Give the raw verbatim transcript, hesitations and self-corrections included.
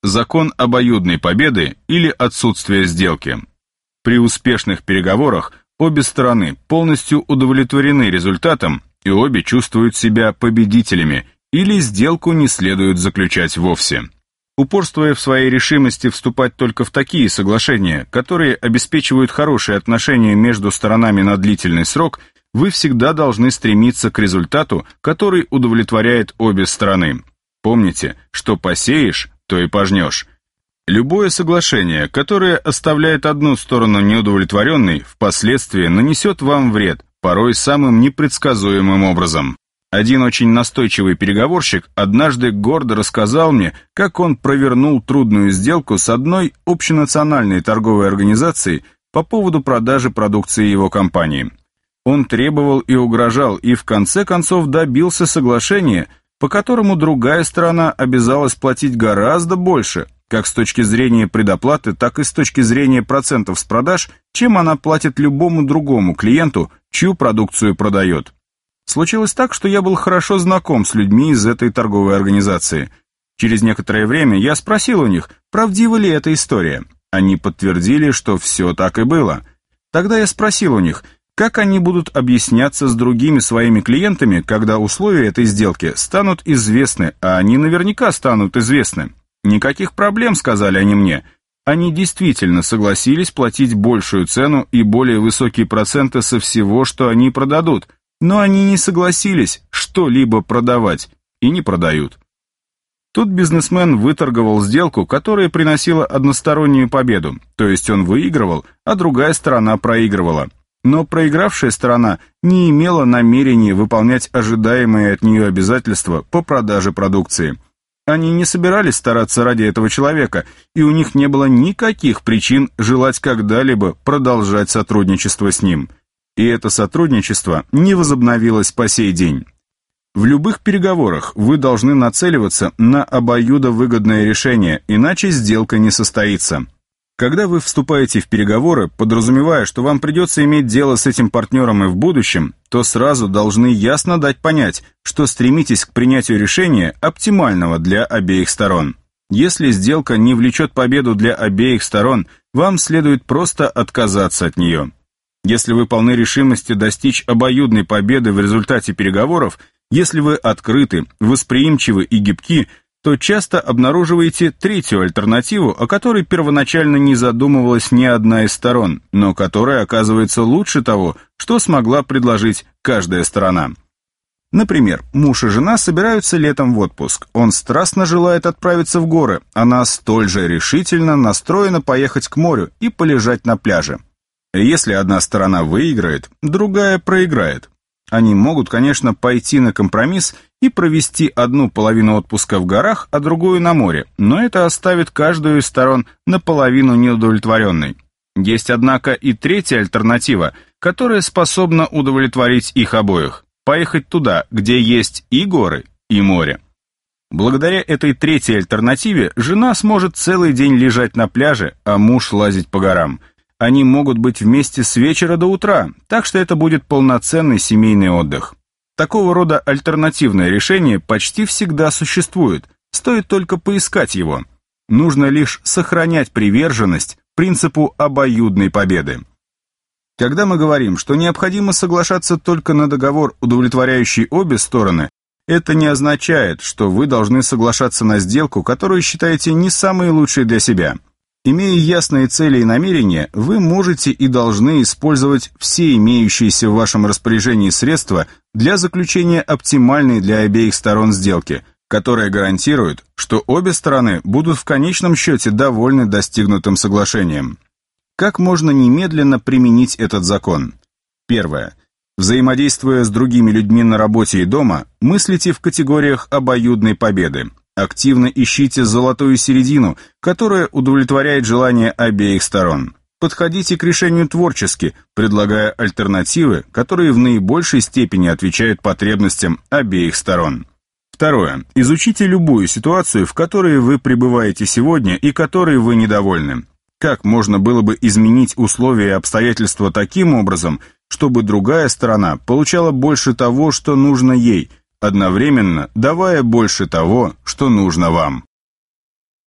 Закон обоюдной победы или отсутствия сделки. При успешных переговорах обе стороны полностью удовлетворены результатом и обе чувствуют себя победителями, или сделку не следует заключать вовсе. Упорствуя в своей решимости вступать только в такие соглашения, которые обеспечивают хорошие отношения между сторонами на длительный срок, вы всегда должны стремиться к результату, который удовлетворяет обе стороны. Помните, что посеешь, то и пожнешь. Любое соглашение, которое оставляет одну сторону неудовлетворенной, впоследствии нанесет вам вред, порой самым непредсказуемым образом. Один очень настойчивый переговорщик однажды гордо рассказал мне, как он провернул трудную сделку с одной общенациональной торговой организацией по поводу продажи продукции его компании. Он требовал и угрожал, и в конце концов добился соглашения, по которому другая сторона обязалась платить гораздо больше, как с точки зрения предоплаты, так и с точки зрения процентов с продаж, чем она платит любому другому клиенту, чью продукцию продает. Случилось так, что я был хорошо знаком с людьми из этой торговой организации. Через некоторое время я спросил у них, правдива ли эта история. Они подтвердили, что все так и было. Тогда я спросил у них, как они будут объясняться с другими своими клиентами, когда условия этой сделки станут известны, а они наверняка станут известны. «Никаких проблем», — сказали они мне. Они действительно согласились платить большую цену и более высокие проценты со всего, что они продадут, но они не согласились что-либо продавать и не продают. Тут бизнесмен выторговал сделку, которая приносила одностороннюю победу, то есть он выигрывал, а другая сторона проигрывала. Но проигравшая сторона не имела намерения выполнять ожидаемые от нее обязательства по продаже продукции. Они не собирались стараться ради этого человека, и у них не было никаких причин желать когда-либо продолжать сотрудничество с ним. И это сотрудничество не возобновилось по сей день. В любых переговорах вы должны нацеливаться на обоюдовыгодное решение, иначе сделка не состоится. Когда вы вступаете в переговоры, подразумевая, что вам придется иметь дело с этим партнером и в будущем, то сразу должны ясно дать понять, что стремитесь к принятию решения, оптимального для обеих сторон. Если сделка не влечет победу для обеих сторон, вам следует просто отказаться от нее. Если вы полны решимости достичь обоюдной победы в результате переговоров, если вы открыты, восприимчивы и гибки, то часто обнаруживаете третью альтернативу, о которой первоначально не задумывалась ни одна из сторон, но которая оказывается лучше того, что смогла предложить каждая сторона. Например, муж и жена собираются летом в отпуск. Он страстно желает отправиться в горы, она столь же решительно настроена поехать к морю и полежать на пляже. Если одна сторона выиграет, другая проиграет. Они могут, конечно, пойти на компромисс и провести одну половину отпуска в горах, а другую на море, но это оставит каждую из сторон наполовину неудовлетворенной. Есть, однако, и третья альтернатива, которая способна удовлетворить их обоих – поехать туда, где есть и горы, и море. Благодаря этой третьей альтернативе жена сможет целый день лежать на пляже, а муж лазить по горам. Они могут быть вместе с вечера до утра, так что это будет полноценный семейный отдых. Такого рода альтернативное решение почти всегда существует, стоит только поискать его. Нужно лишь сохранять приверженность принципу обоюдной победы. Когда мы говорим, что необходимо соглашаться только на договор, удовлетворяющий обе стороны, это не означает, что вы должны соглашаться на сделку, которую считаете не самой лучшей для себя. Имея ясные цели и намерения, вы можете и должны использовать все имеющиеся в вашем распоряжении средства для заключения оптимальной для обеих сторон сделки, которая гарантирует, что обе стороны будут в конечном счете довольны достигнутым соглашением. Как можно немедленно применить этот закон? Первое. Взаимодействуя с другими людьми на работе и дома, мыслите в категориях обоюдной победы. Активно ищите золотую середину, которая удовлетворяет желания обеих сторон. Подходите к решению творчески, предлагая альтернативы, которые в наибольшей степени отвечают потребностям обеих сторон. Второе. Изучите любую ситуацию, в которой вы пребываете сегодня и которой вы недовольны. Как можно было бы изменить условия и обстоятельства таким образом, чтобы другая сторона получала больше того, что нужно ей, одновременно давая больше того, что нужно вам?